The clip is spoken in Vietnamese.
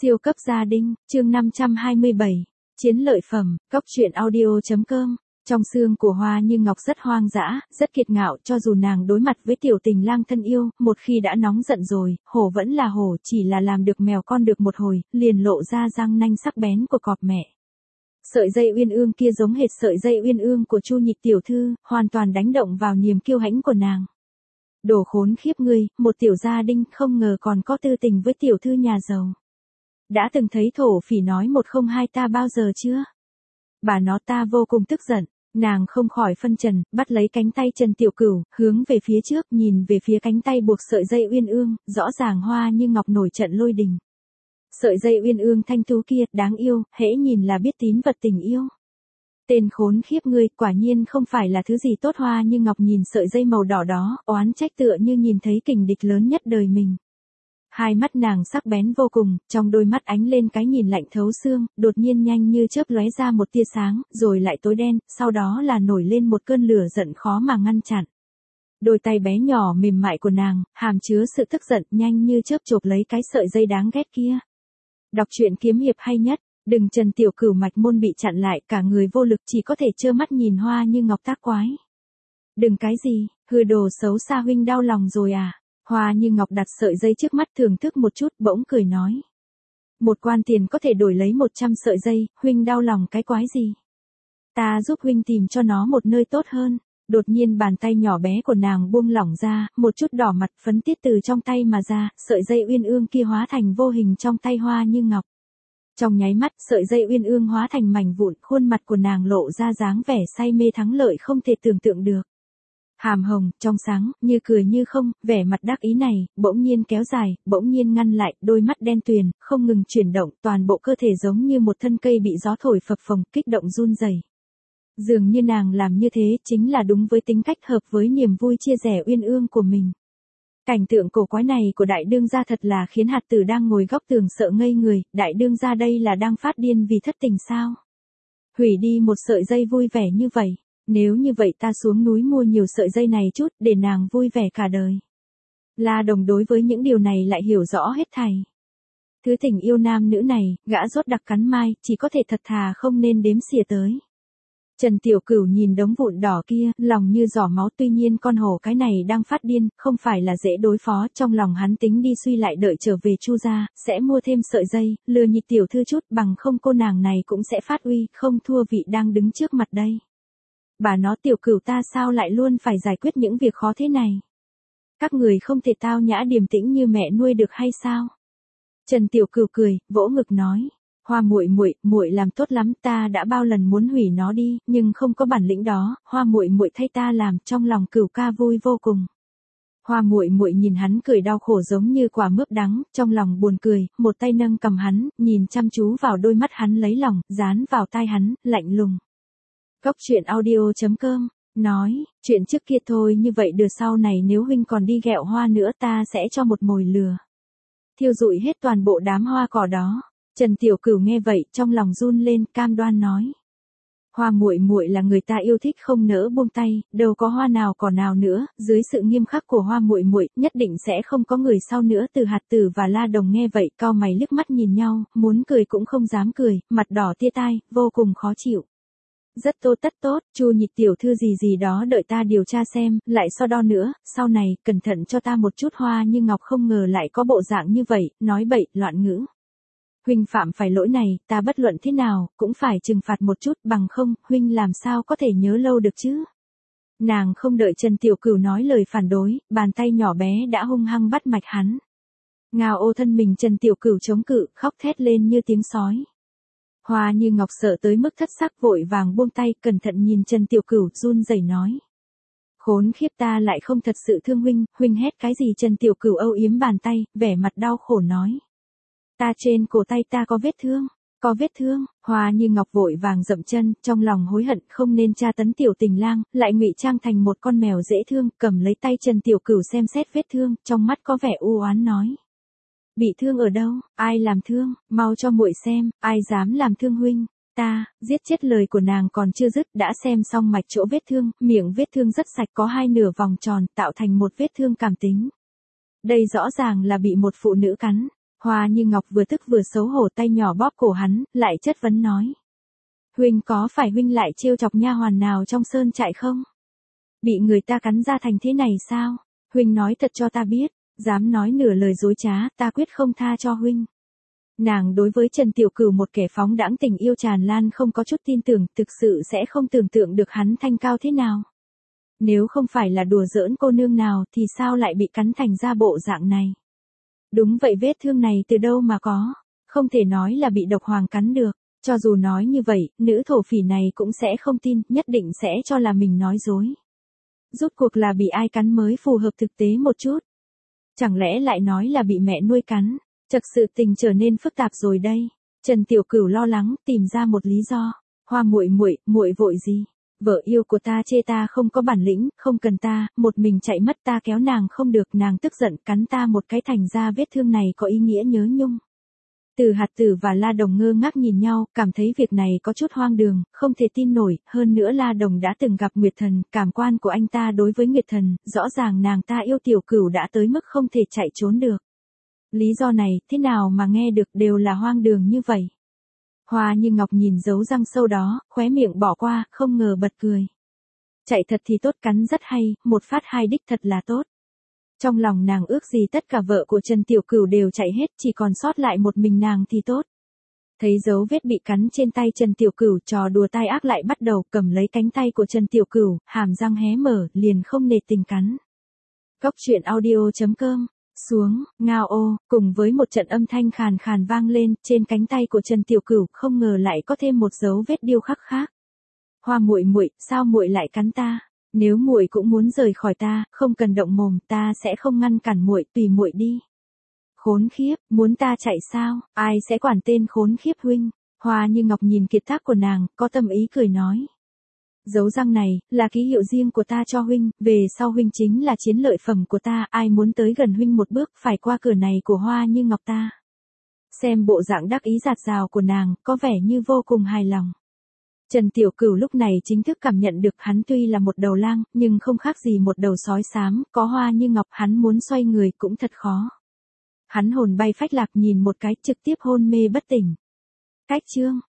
Siêu cấp gia đình, chương 527, chiến lợi phẩm, cóc truyện audio.com. Trong xương của Hoa Như Ngọc rất hoang dã, rất kiệt ngạo, cho dù nàng đối mặt với tiểu tình lang thân yêu, một khi đã nóng giận rồi, hổ vẫn là hổ, chỉ là làm được mèo con được một hồi, liền lộ ra răng nanh sắc bén của cọp mẹ. Sợi dây uyên ương kia giống hệt sợi dây uyên ương của Chu Nhịch tiểu thư, hoàn toàn đánh động vào niềm kiêu hãnh của nàng. Đồ khốn khiếp ngươi, một tiểu gia đình không ngờ còn có tư tình với tiểu thư nhà giàu. Đã từng thấy thổ phỉ nói 102 ta bao giờ chưa? Bà nó ta vô cùng tức giận, nàng không khỏi phân trần, bắt lấy cánh tay Trần Tiểu Cửu, hướng về phía trước, nhìn về phía cánh tay buộc sợi dây uyên ương, rõ ràng Hoa Như Ngọc nổi trận lôi đình. Sợi dây uyên ương thanh tú kia, đáng yêu, hễ nhìn là biết tín vật tình yêu. Tên khốn khiếp ngươi, quả nhiên không phải là thứ gì tốt. Hoa Như Ngọc nhìn sợi dây màu đỏ đó, oán trách tựa như nhìn thấy kình địch lớn nhất đời mình. Hai mắt nàng sắc bén vô cùng, trong đôi mắt ánh lên cái nhìn lạnh thấu xương, đột nhiên nhanh như chớp lóe ra một tia sáng, rồi lại tối đen, sau đó là nổi lên một cơn lửa giận khó mà ngăn chặn. Đôi tay bé nhỏ mềm mại của nàng, hàm chứa sự tức giận, nhanh như chớp chộp lấy cái sợi dây đáng ghét kia. Đọc truyện kiếm hiệp hay nhất, đừng. Trần Tiểu Cửu mạch môn bị chặn lại, cả người vô lực chỉ có thể trơ mắt nhìn Hoa Như Ngọc tác quái. Đừng cái gì, hư đồ xấu xa, huynh đau lòng rồi à? Hoa Như Ngọc đặt sợi dây trước mắt thưởng thức một chút, bỗng cười nói. Một quan tiền có thể đổi lấy 100 sợi dây, huynh đau lòng cái quái gì? Ta giúp huynh tìm cho nó một nơi tốt hơn. Đột nhiên bàn tay nhỏ bé của nàng buông lỏng ra, một chút đỏ mặt phấn tiết từ trong tay mà ra, sợi dây uyên ương kia hóa thành vô hình trong tay Hoa Như Ngọc. Trong nháy mắt, sợi dây uyên ương hóa thành mảnh vụn, khuôn mặt của nàng lộ ra dáng vẻ say mê thắng lợi không thể tưởng tượng được. Hàm hồng, trong sáng, như cười như không, vẻ mặt đắc ý này, bỗng nhiên kéo dài, bỗng nhiên ngăn lại, đôi mắt đen tuyền, không ngừng chuyển động, toàn bộ cơ thể giống như một thân cây bị gió thổi phập phồng, kích động run rẩy. Dường như nàng làm như thế, chính là đúng với tính cách hợp với niềm vui chia sẻ uyên ương của mình. Cảnh tượng cổ quái này của đại đương gia thật là khiến hạt tử đang ngồi góc tường sợ ngây người, đại đương gia đây là đang phát điên vì thất tình sao? Hủy đi một sợi dây vui vẻ như vậy. Nếu như vậy ta xuống núi mua nhiều sợi dây này chút, để nàng vui vẻ cả đời. La Đồng đối với những điều này lại hiểu rõ hết thảy. Thứ tình yêu nam nữ này, gã rốt đặc cắn mai, chỉ có thể thật thà không nên đếm xỉa tới. Trần Tiểu Cửu nhìn đống vụn đỏ kia, lòng như giỏ máu, tuy nhiên con hổ cái này đang phát điên, không phải là dễ đối phó, trong lòng hắn tính đi suy lại đợi trở về Chu gia, sẽ mua thêm sợi dây, lừa nhịp tiểu thư chút, bằng không cô nàng này cũng sẽ phát uy, không thua vị đang đứng trước mặt đây. Bà nó Tiểu Cửu ta sao lại luôn phải giải quyết những việc khó thế này? Các người không thể tao nhã điềm tĩnh như mẹ nuôi được hay sao? Trần Tiểu Cửu cười, vỗ ngực nói, Hoa muội muội, muội làm tốt lắm, ta đã bao lần muốn hủy nó đi, nhưng không có bản lĩnh đó, Hoa muội muội thay ta làm, trong lòng Cửu ca vui vô cùng. Hoa muội muội nhìn hắn cười đau khổ giống như quả mướp đắng, trong lòng buồn cười, một tay nâng cầm hắn, nhìn chăm chú vào đôi mắt hắn lấy lòng, dán vào tai hắn, lạnh lùng. Cóc truyện audio.com, nói, chuyện trước kia thôi, như vậy đứa sau này nếu huynh còn đi ghẹo hoa nữa ta sẽ cho một mồi lừa. Thiêu rụi hết toàn bộ đám hoa cỏ đó. Trần Tiểu Cửu nghe vậy, trong lòng run lên, cam đoan nói. Hoa muội muội là người ta yêu thích không nỡ buông tay, đâu có hoa nào cỏ nào nữa, dưới sự nghiêm khắc của Hoa muội muội, nhất định sẽ không có người sau nữa. Từ Hạt Tử và La Đồng nghe vậy, cau mày liếc mắt nhìn nhau, muốn cười cũng không dám cười, mặt đỏ tia tai, vô cùng khó chịu. Rất tốt, tất tốt, Chu Nhịch tiểu thư gì gì đó đợi ta điều tra xem, lại so đo nữa, sau này, cẩn thận cho ta một chút. Hoa Như Ngọc không ngờ lại có bộ dạng như vậy, nói bậy, loạn ngữ. Huynh phạm phải lỗi này, ta bất luận thế nào, cũng phải trừng phạt một chút, bằng không, huynh làm sao có thể nhớ lâu được chứ? Nàng không đợi Trần Tiểu Cửu nói lời phản đối, bàn tay nhỏ bé đã hung hăng bắt mạch hắn. Ngao ô thân mình Trần Tiểu Cửu chống cự, khóc thét lên như tiếng sói. Hoa Như Ngọc sợ tới mức thất sắc, vội vàng buông tay, cẩn thận nhìn Trần Tiểu Cửu, run rẩy nói. Khốn khiếp, ta lại không thật sự thương huynh, huynh hét cái gì? Trần Tiểu Cửu âu yếm bàn tay, vẻ mặt đau khổ nói. Ta trên cổ tay ta có vết thương, có vết thương. Hoa Như Ngọc vội vàng dậm chân, trong lòng hối hận không nên tra tấn tiểu tình lang, lại ngụy trang thành một con mèo dễ thương, cầm lấy tay Trần Tiểu Cửu xem xét vết thương, trong mắt có vẻ u oán nói. Bị thương ở đâu, ai làm thương, mau cho muội xem, ai dám làm thương huynh, ta, giết chết. Lời của nàng còn chưa dứt, đã xem xong mạch chỗ vết thương, miệng vết thương rất sạch, có hai nửa vòng tròn, tạo thành một vết thương cảm tính. Đây rõ ràng là bị một phụ nữ cắn. Hoa Như Ngọc vừa tức vừa xấu hổ, tay nhỏ bóp cổ hắn, lại chất vấn nói. Huynh có phải huynh lại trêu chọc nha hoàn nào trong sơn trại không? Bị người ta cắn ra thành thế này sao? Huynh nói thật cho ta biết, dám nói nửa lời dối trá, ta quyết không tha cho huynh. Nàng đối với Trần Tiểu Cửu một kẻ phóng đãng tình yêu tràn lan không có chút tin tưởng, thực sự sẽ không tưởng tượng được hắn thanh cao thế nào. Nếu không phải là đùa giỡn cô nương nào thì sao lại bị cắn thành ra bộ dạng này? Đúng vậy, vết thương này từ đâu mà có? Không thể nói là bị độc hoàng cắn được. Cho dù nói như vậy, nữ thổ phỉ này cũng sẽ không tin, nhất định sẽ cho là mình nói dối. Rốt cuộc là bị ai cắn mới phù hợp thực tế một chút. Chẳng lẽ lại nói là bị mẹ nuôi cắn? Thực sự tình trở nên phức tạp rồi đây. Trần Tiểu Cửu lo lắng, tìm ra một lý do. Hoa muội muội, muội vội gì? Vợ yêu của ta chê ta không có bản lĩnh, không cần ta, một mình chạy mất, ta kéo nàng không được, nàng tức giận cắn ta một cái, thành ra vết thương này có ý nghĩa nhớ nhung. Từ Hạt Tử và La Đồng ngơ ngác nhìn nhau, cảm thấy việc này có chút hoang đường, không thể tin nổi, hơn nữa La Đồng đã từng gặp Nguyệt Thần, cảm quan của anh ta đối với Nguyệt Thần, rõ ràng nàng ta yêu Tiểu Cửu đã tới mức không thể chạy trốn được. Lý do này, thế nào mà nghe được, đều là hoang đường như vậy. Hoa Như Ngọc nhìn dấu răng sâu đó, khóe miệng bỏ qua, không ngờ bật cười. Chạy thật thì tốt, cắn rất hay, một phát hai đích thật là tốt. Trong lòng nàng ước gì tất cả vợ của Trần Tiểu Cửu đều chạy hết, chỉ còn sót lại một mình nàng thì tốt. Thấy dấu vết bị cắn trên tay Trần Tiểu Cửu, trò đùa tai ác lại bắt đầu, cầm lấy cánh tay của Trần Tiểu Cửu, hàm răng hé mở, liền không nề tình cắn. Coctruyện.audio.com. Xuống, ngao ô, cùng với một trận âm thanh khàn khàn vang lên, trên cánh tay của Trần Tiểu Cửu, không ngờ lại có thêm một dấu vết điêu khắc khác. Hoa muội muội, sao muội lại cắn ta? Nếu muội cũng muốn rời khỏi ta, không cần động mồm, ta sẽ không ngăn cản muội, tùy muội đi. Khốn khiếp, muốn ta chạy sao? Ai sẽ quản tên khốn khiếp huynh? Hoa Như Ngọc nhìn kiệt tác của nàng, có tâm ý cười nói. Dấu răng này, là ký hiệu riêng của ta cho huynh, về sau huynh chính là chiến lợi phẩm của ta, ai muốn tới gần huynh một bước, phải qua cửa này của Hoa Như Ngọc ta. Xem bộ dạng đắc ý dạt dào của nàng, có vẻ như vô cùng hài lòng. Trần Tiểu Cửu lúc này chính thức cảm nhận được hắn tuy là một đầu lang, nhưng không khác gì một đầu sói xám, có Hoa Như Ngọc hắn muốn xoay người cũng thật khó. Hắn hồn bay phách lạc nhìn một cái, trực tiếp hôn mê bất tỉnh. Cách chương